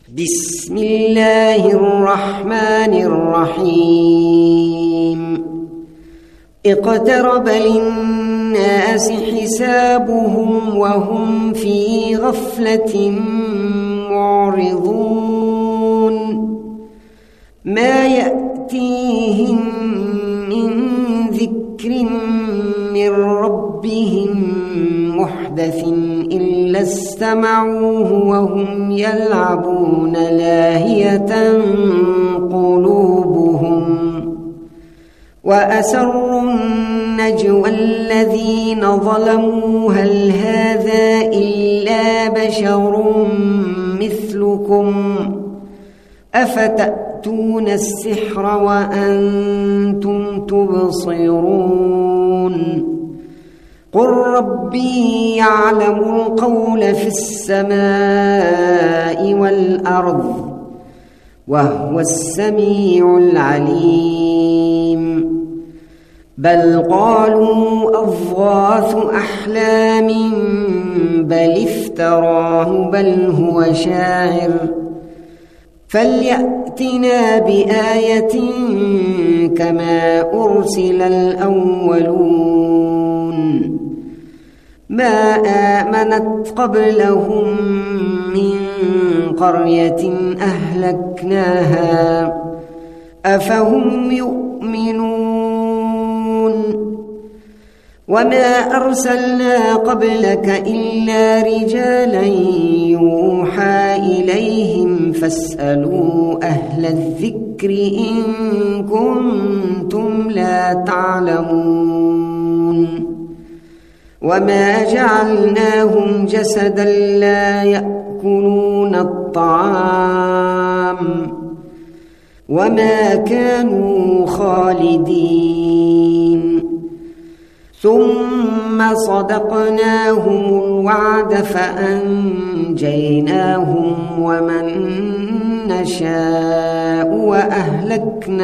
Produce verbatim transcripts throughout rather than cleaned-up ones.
بسم الله الرحمن الرحيم اقترب للناس حسابهم وهم في غفلة معرضون ما يأتيهم من ذكر من ربهم محدث إلا استمعوه وهم يلعبون لاهية قلوبهم وأسروا النجوى الذين ظلموا هل هذا إلا بشر مثلكم أفتأتون السحر وأنتم تبصرون قل ربي يعلم القول في السماء والأرض وهو السميع العليم بل قالوا أضغاث أحلام بل افتراه بل هو شاعر فليأتنا بآية كما أرسل الأولون ما آمنت قبلهم من قرية أهلكناها أفهم يؤمنون وما أرسلنا قبلك إلا رجالا يوحى إليهم فاسألوا أهل الذكر إن كنتم لا تعلمون وما جعلناهم جسدا لا يأكلون الطعام وما كانوا خالدين ثم صدقناهم الوعد فأنجيناهم ومن نشاء وأهلكنا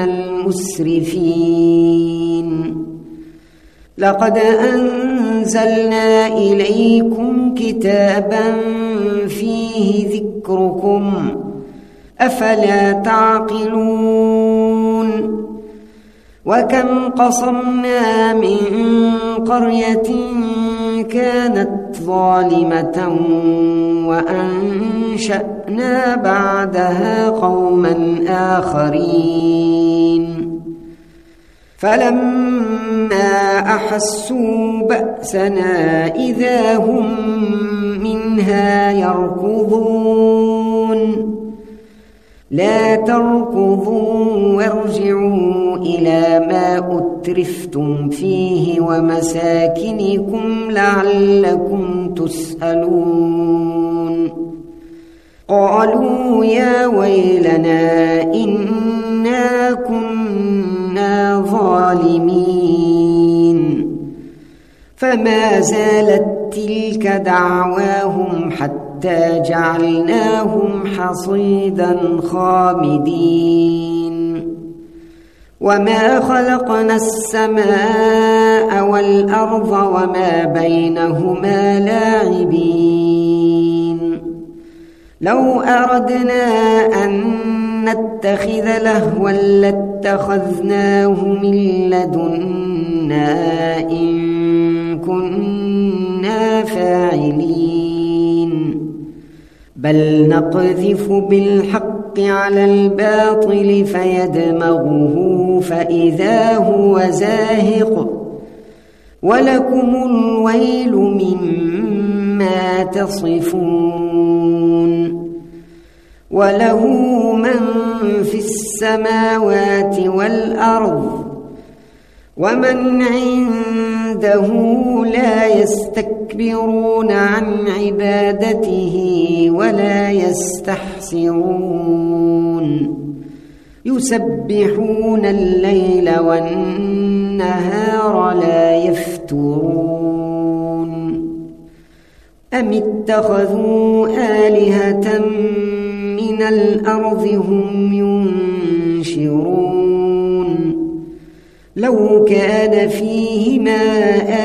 المسرفين لقد أنزلنا إليكم كتابا فيه ذكركم أفلا تعقلون وكم قصمنا من قرية كانت ظالمة وأنشأنا بعدها قوما آخرين فلما أحسوا بأسنا إذا هم منها يركضون لا تركضوا وارجعوا إلى ما أترفتم فيه ومساكنكم لعلكم تسألون قالوا يا ويلنا إنا كنا ظالمين فما زالت تلك دعواهم حتى جعلناهم حصيدا خامدين وما خلقنا السماء والأرض وما بينهما لاعبين لو أردنا أن نتخذ لهوا لاتخذناه من لدنا إن كنا فاعلين بل نقذف بالحق على الباطل فيدمغه فإذا هو زاهق ولكم الويل مما تصفون وله من في السماوات والأرض ومن عنده لا يستكبرون عن عبادته ولا يستحسرون يسبحون الليل والنهار لا يفترون أم اتخذوا آلهة من الأرض هم ينشرون لو كان فيهما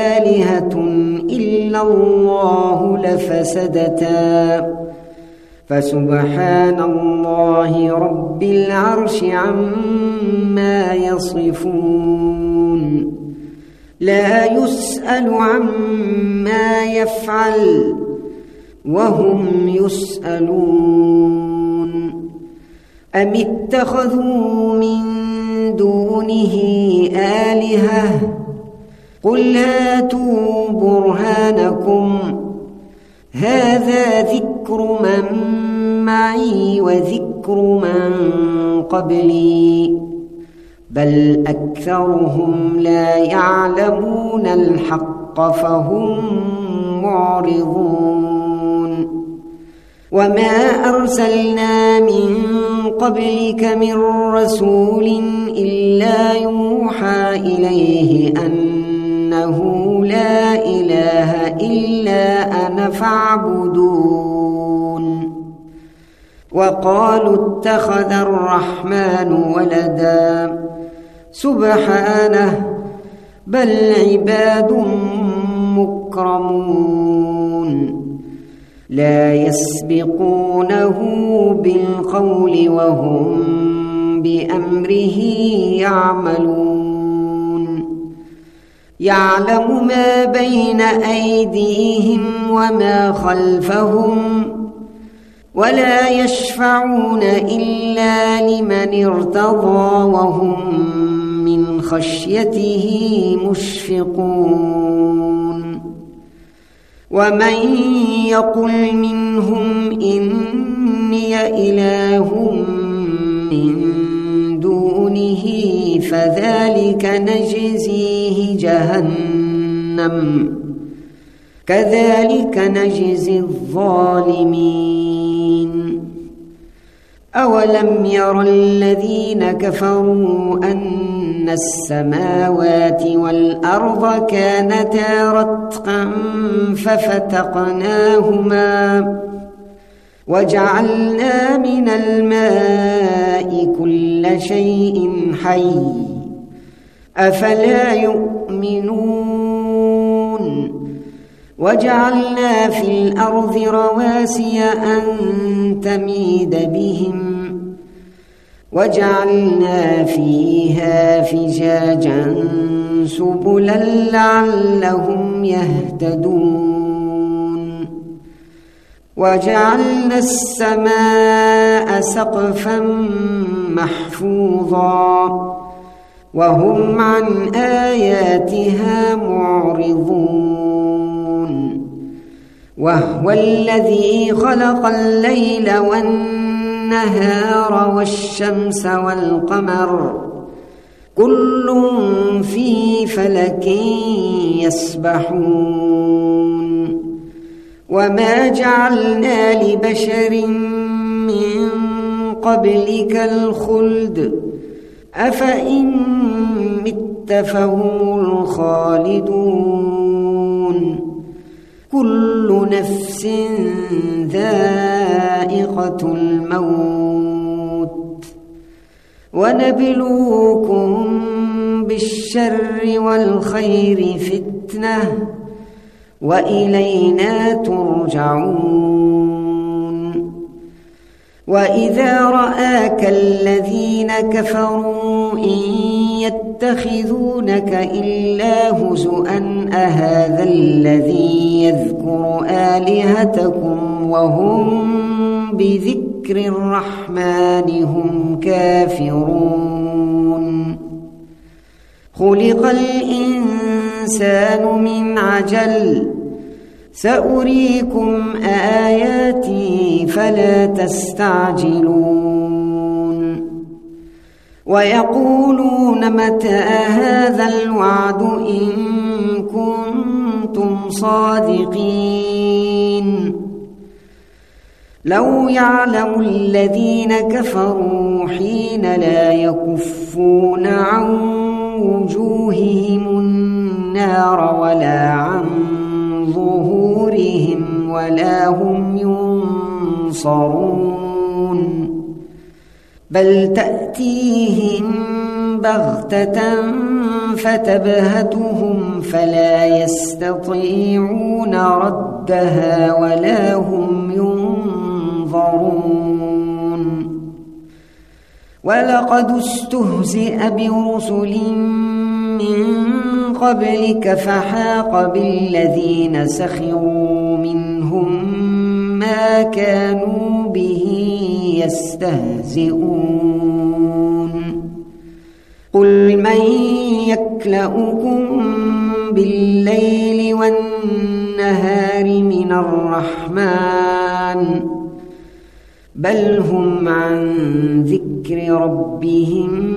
آلهة إلا الله لفسدتا فسبحان الله رب العرش عما يصفون لا يسأل عما يفعل وهم يسألون أم اتخذوا من دونه آلهة قل هاتوا برهانكم هذا ذكر من معي وذكر من قبلي بل أكثرهم لا يعلمون الحق فهم معرضون وما أرسلنا من قبلك من رسول إلا يوحى إليه أنه لا إله إلا أنا فاعبدون وقالوا اتخذ الرحمن ولدا سبحانه بل عباد مكرمون لا يسبقونه بالقول وهم بأمره يعملون يعلم ما بين أيديهم وما خلفهم ولا يشفعون إلا لمن ارتضى وهم من خشيته مشفقون ومن يقل منهم إني إله من دونه فذلك نجزيه جهنم كذلك نجزي الظالمين أولم ير الذين كفروا أن السماوات والأرض كانتا رتقا ففتقناهما وجعلنا من الماء كل شيء حي أفلا يؤمنون وجعلنا في الأرض رواسي أن تميد بهم وجعلنا فيها فجاجا سبلا لعلهم يهتدون وجعلنا السماء سقفا محفوظا وهم عن آياتها معرضون وهو الذي خلق الليل والنهار والشمس والقمر كل في فلك يسبحون وما جعلنا لبشر من قبلك الخلد أفإن مت فهم الخالدون كل نفس ذائقة الموت ونبلوكم بالشر والخير فتنة وإلينا ترجعون وإذا رآك الذين كفروا إن يتخذونك إلا هزؤا أهذا الذي يذكر آلهتكم وهم بذكر الرحمن هم كافرون خلق الإنسان من عجل سأريكم آياتي فلا تستعجلون ويقولون متى هذا الوعد إن كنتم صادقين لو يعلم الذين كفروا حين لا يكفون عن وجوههم النار ولا عن ظهورهم ولا هم ينصرون بل تأتيهم بغتة فتبهتهم فلا يستطيعون ردها ولا هم ينظرون ولقد استهزئ برسل من قبلك فحاق بالذين سخروا منهم ما كانوا به يستهزئون قل من يكلؤكم بالليل والنهار من الرحمن بل هم عن ذكر ربهم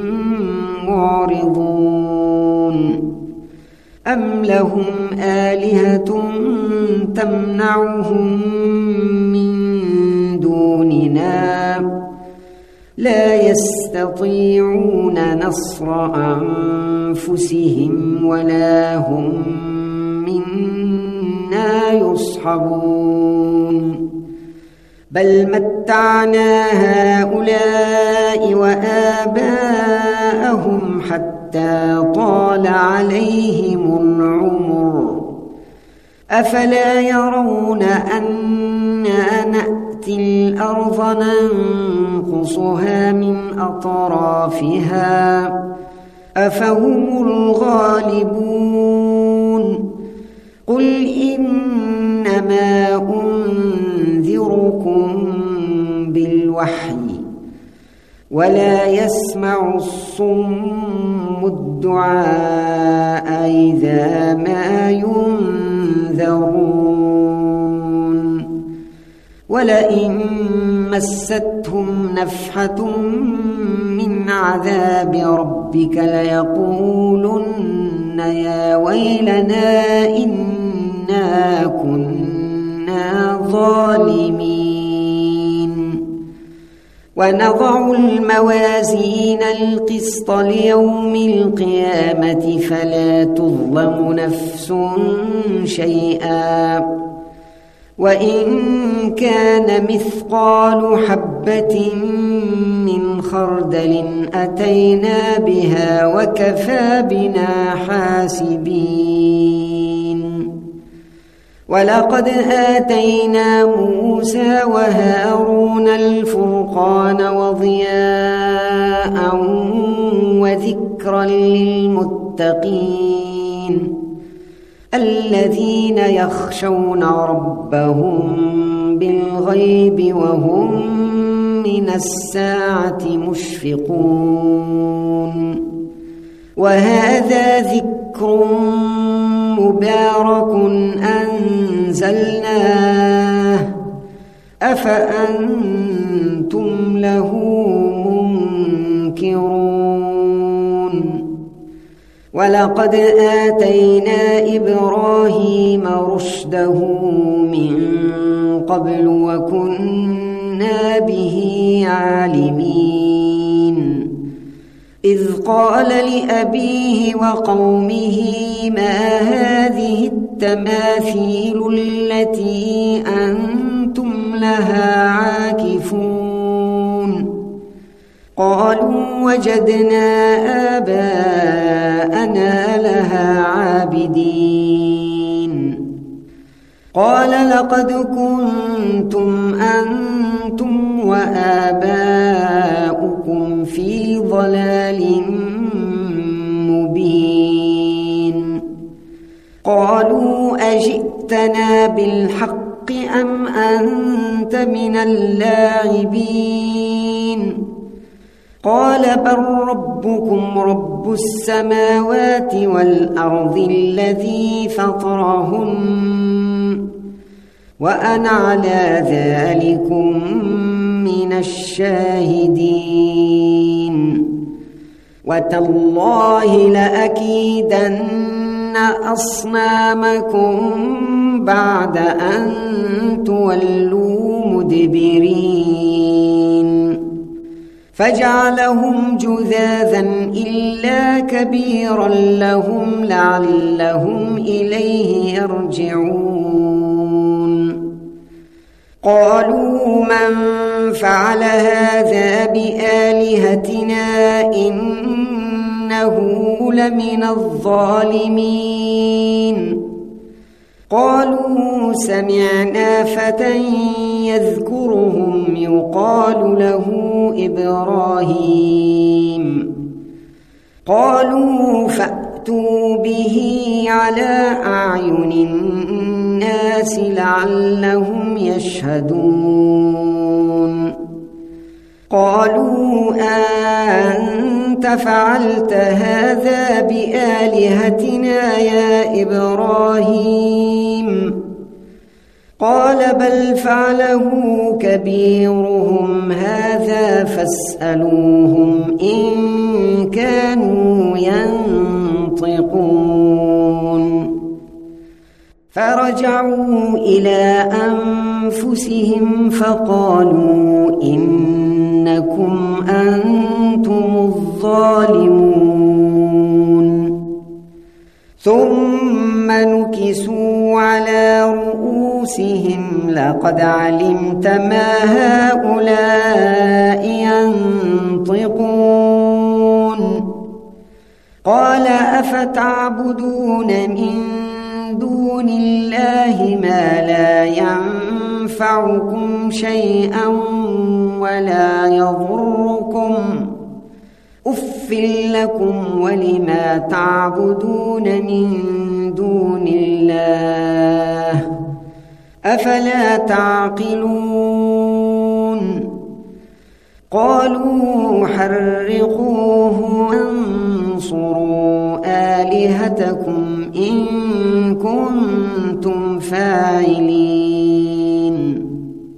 معرضون أم لهم آلهة تمنعهم من دوننا لا يستطيعون نصر أنفسهم ولا هم منا يصحبون بل متعنا هؤلاء وآباءهم حتى طال عليهم العمر أفلا يرون أنا نأتي الأرض ننقصها من أطرافها أفهم الغالبون قل إنما أنذركم بالوحي ولا يسمع الصم الدعاء إذا ما ينذرون ولئن مستهم نفحة من عذاب ربك ليقولن يا ويلنا إنا كنا ظالمين ونضع الموازين القسط ليوم القيامة فلا تظلم نفس شيئا وإن كان مثقال حبة من خردل أتينا بها وكفى بنا حاسبين ولقد آتينا موسى وهارون الفرقان وضياء وذكرا للمتقين الذين يخشون ربهم بالغيب وهم من الساعة مشفقون وهذا ذكر مبارك أنزلناه أفأنتم له منكرون ولقد آتينا إبراهيم رشده من قبل وكنا به عالمين إذ قال لأبيه وقومه ما هذه التماثيل التي أنتم لها عاكفون قالوا وجدنا آباءنا لها عابدين قال لقد كنتم أنتم وآباؤكم في ضلال مبين قالوا أجئتنا بالحق أم أنت من اللاعبين قال بل ربكم رب السماوات والأرض الذي فطرهن وأنا على ذلكم من الشاهدين وتالله لأكيدن أصنامكم بعد أن تولوا مدبرين فجعلهم جذاذا إلا كبيرا لهم لعلهم إليه يرجعون قالوا من فعل هذا بآلهتنا إنه لمن الظالمين قالوا سمعنا فتى يذكرهم يقال له إبراهيم قالوا فأتوا به على أعين الناس لعلهم يشهدون قالوا أنت فعلت هذا بآلهتنا يا إبراهيم قال بل فعله كبيرهم هذا فاسألوهم إن كانوا ينطقون فرجعوا إلى أنفسهم فقالوا إنكم أنتم الظالمون ثم نكسوا على رؤوسهم لقد علمت ما هؤلاء ينطقون قال أفتعبدون من دون الله ما لا ينفعكم شيئا ولا يضركم أف لكم ولما تعبدون من دون الله أفلا تعقلون قالوا حرقوه وانصروا آلهتكم إن كنتم فاعلين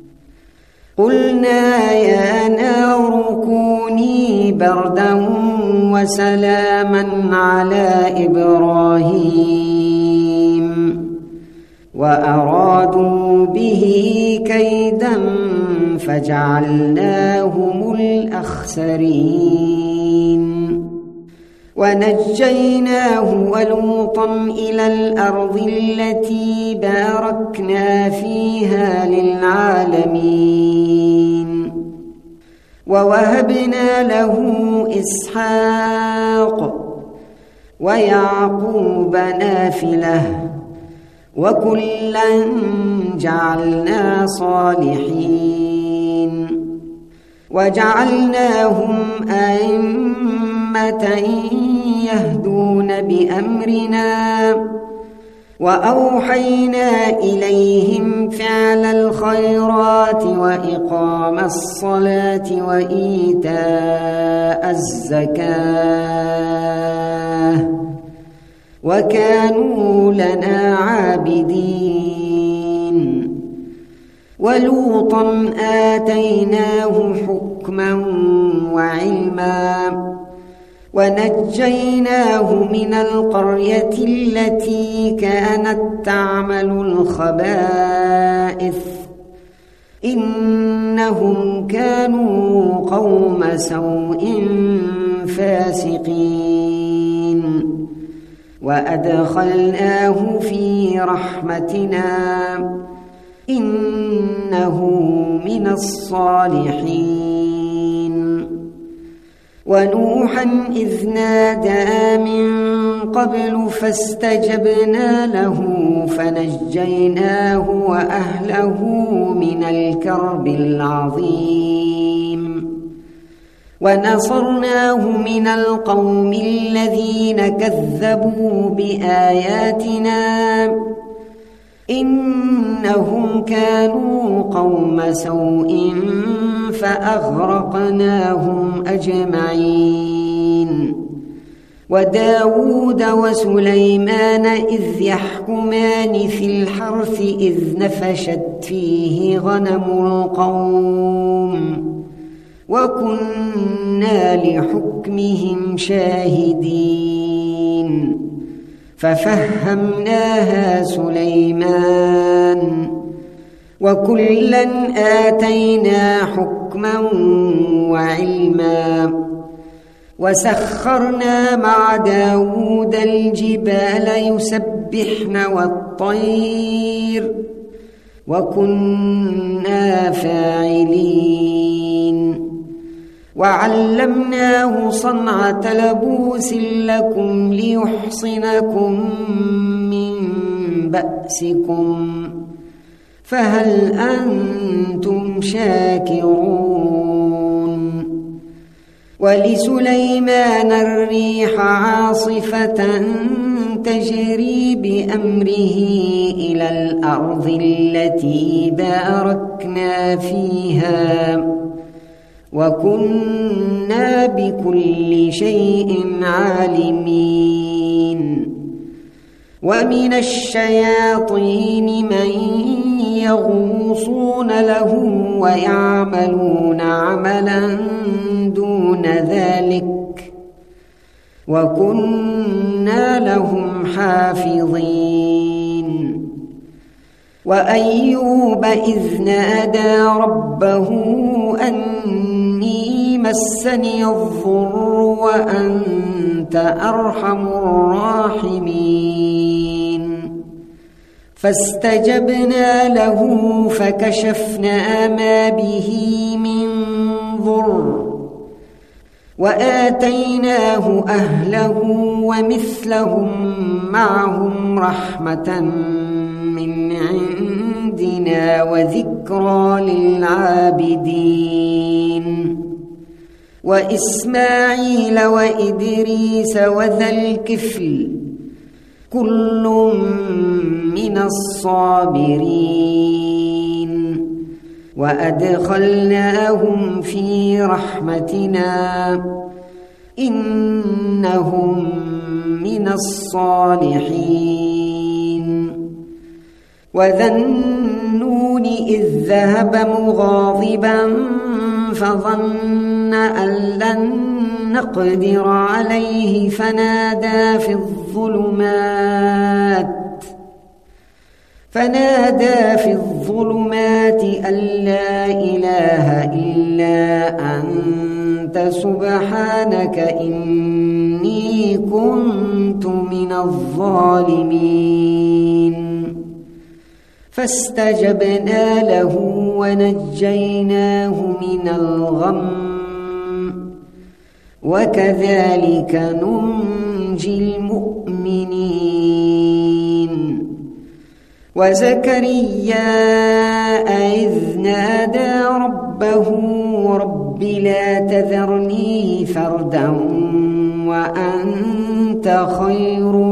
قلنا يا نار كوني بردا وسلاما على إبراهيم وأرادوا به كيدا فجعلناهم الأخسرين ونجيناه ولوطا إلى الأرض التي باركنا فيها للعالمين ووهبنا له إسحاق ويعقوب نافلة وكلا جعلنا صالحين وجعلناهم أئمة يهدون بأمرنا وأوحينا إليهم فعل الخيرات وإقام الصلاة وإيتاء الزكاة وكانوا لنا عابدين ولوطا آتيناه حكما وعلما ونجيناه من القرية التي كانت تعمل الخبائث إنهم كانوا قوم سوء فاسقين وأدخلناه في رحمتنا إنه من الصالحين ونوحا إذ نادى من قبل فاستجبنا له فنجيناه وأهله من الكرب العظيم ونصرناه من القوم الذين كذبوا بآياتنا إنهم كانوا قوم سوء فأغرقناهم أجمعين وداود وسليمان إذ يحكمان في الحرث إذ نفشت فيه غنم القوم وكنا لحكمهم شاهدين ففهمناها سليمان وكلا آتينا حكما وعلما وسخرنا مع داود الجبال يسبحن والطير وكنا فاعلين وعلمناه صنعة لبوس لكم ليحصنكم من بأسكم فهل أنتم شاكرون ولسليمان الريح عاصفة تجري بأمره إلى الأرض التي باركنا فيها وكنا بكل شيء عالمين ومن الشياطين من يغوصون له ويعملون عملا دون ذلك وكنا لهم حافظين وأيوب إذ نادى ربه أني مسني الضر وأنت أرحم الراحمين فاستجبنا له فكشفنا ما به من ضر وآتيناه أهله ومثلهم معهم رحمة من عندنا وذكرى للعابدين وإسماعيل وإدريس وذا الكفل كل من الصابرين وأدخلناهم في رحمتنا إنهم من الصالحين وذا النون إذ ذهب مغاضبا فظن أن لن نقدر عليه فنادى في الظلمات فنادى في الظلمات أن لا إله إلا أنت سبحانك إني كنت من الظالمين فاستجبنا له ونجيناه من الغم وكذلك ننجي المؤمنين وزكريا إذ نادى ربه رب لا تذرني فردا وأنت خير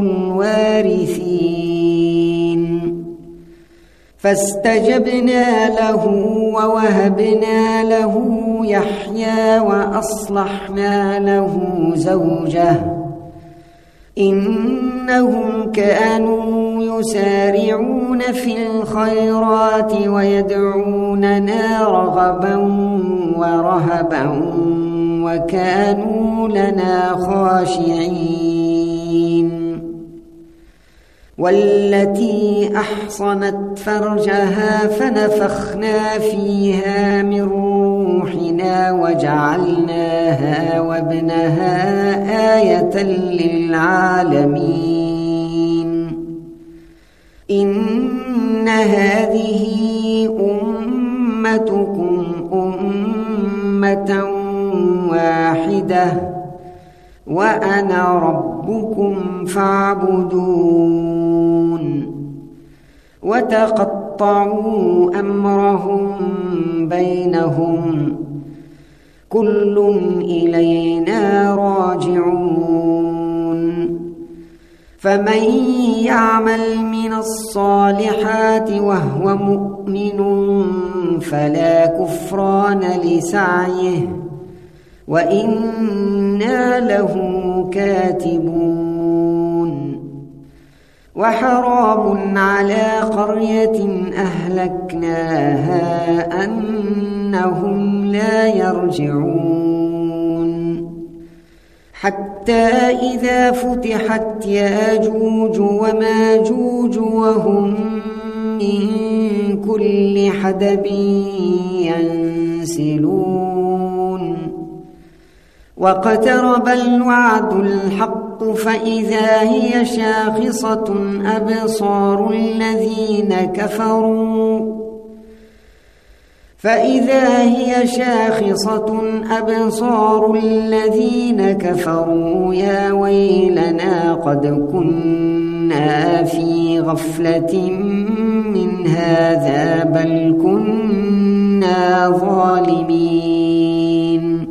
الوارثين فاستجبنا له ووهبنا له يحيى وأصلحنا له زوجه إنهم كانوا يسارعون في الخيرات ويدعوننا رغبا ورهبا وكانوا لنا خاشعين والتي أحصنت فرجها فنفخنا فيها من روحنا وجعلناها وابنها آية للعالمين إن هذه أمتكم أمة واحدة وأنا ربكم فاعبدون وتقطعوا أمرهم بينهم كل إلينا راجعون فمن يعمل من الصالحات وهو مؤمن فلا كفران لسعيه وإنا له كاتبون وحرام على قرية أهلكناها أنهم لا يرجعون حتى إذا فتحت ياجوج وماجوج وهم من كل حدب ينسلون واقترب الوعد الحق فإذا هي شاخصة أبصار الذين كفروا فإذا هي شاخصة أبصار الذين كفروا يا ويلنا قد كنا في غفلة من هذا بل كنا ظالمين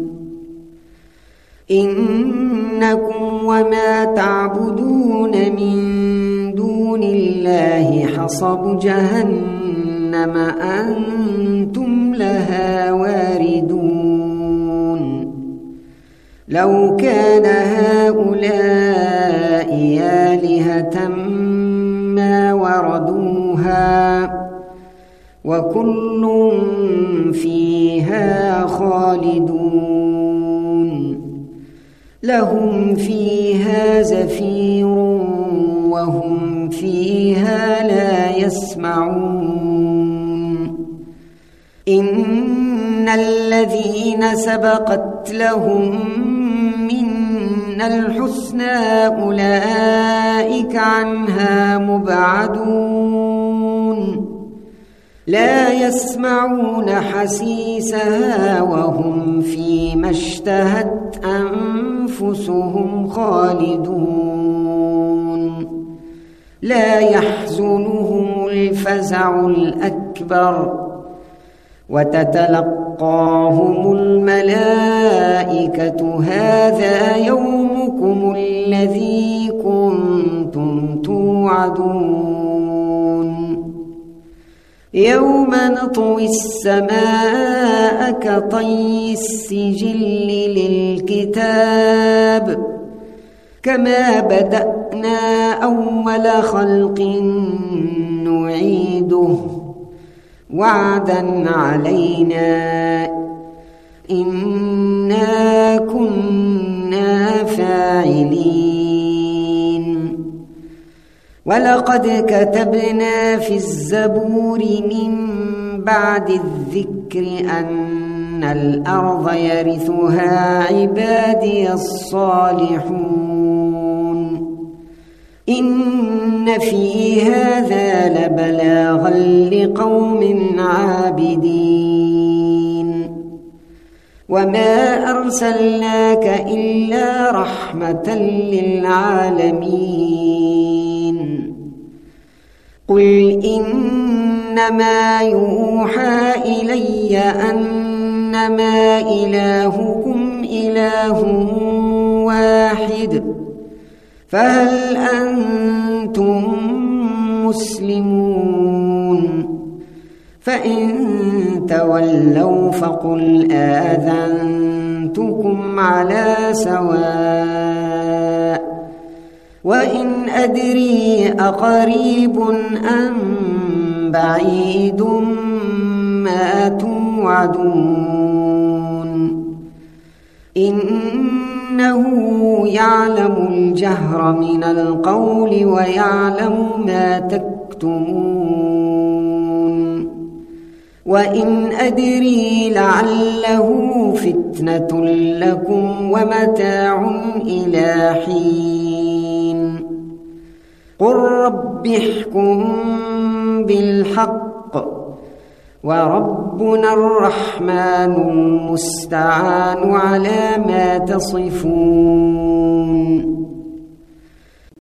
إنكم وما تعبدون من دون الله حصب جهنم أنتم لها واردون لو كان هؤلاء آلهة ما وردوها وكل فيها خالدون لهم فيها زفير وهم فيها لا يسمعون إن الذين سبقت لهم منا الحسنى أولئك عنها مبعدون لا يسمعون حسيسها وهم فيما اشتهت أنفسهم خالدون لا يحزنهم الفزع الأكبر وتتلقاهم الملائكة هذا يومكم الذي كنتم توعدون يوم نطوي السماء كطي السجل للكتاب كما بدأنا أول خلق نعيده وعدا علينا إنا كنا فاعلين ولقد كتبنا في الزبور من بعد الذكر أن الأرض يرثها عبادي الصالحون إن في هذا لبلاغا لقوم عابدين وما أرسلناك إلا رحمة للعالمين قل إنما يوحى إلي أنما إلهكم إله واحد فهل أنتم مسلمون فإن تولوا فقل آذنتكم على سواء وإن أدري أقريب أم بعيد ما توعدون إنه يعلم الجهر من القول ويعلم ما تكتمون وإن أدري لعله فتنة لكم ومتاع إلى حين قل رب احكم بالحق وربنا الرحمن المستعان على ما تصفون